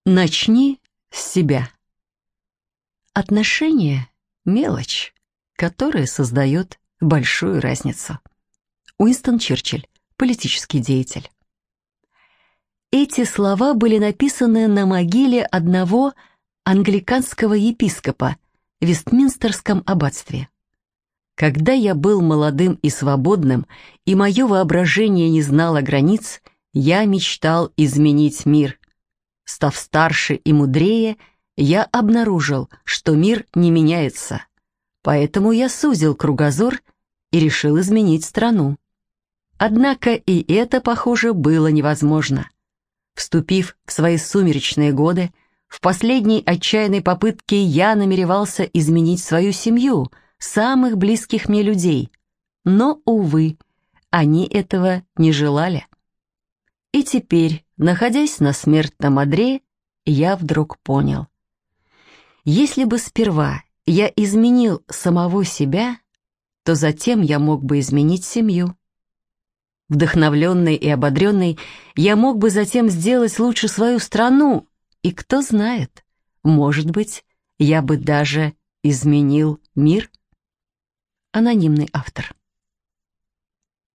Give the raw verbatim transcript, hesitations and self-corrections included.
Начни с себя. Отношения — мелочь, которая создает большую разницу. Уинстон Черчилль, политический деятель. Эти слова были написаны на могиле одного англиканского епископа в Вестминстерском аббатстве. Когда я был молодым и свободным, и мое воображение не знало границ, я мечтал изменить мир. Став старше и мудрее, я обнаружил, что мир не меняется. Поэтому я сузил кругозор и решил изменить страну. Однако и это, похоже, было невозможно. Вступив в свои сумеречные годы, в последней отчаянной попытке я намеревался изменить свою семью, самых близких мне людей. Но, увы, они этого не желали. И теперь, находясь на смертном одре, я вдруг понял. Если бы сперва я изменил самого себя, то затем я мог бы изменить семью. Вдохновленный и ободренный, я мог бы затем сделать лучше свою страну, и кто знает, может быть, я бы даже изменил мир. Анонимный автор.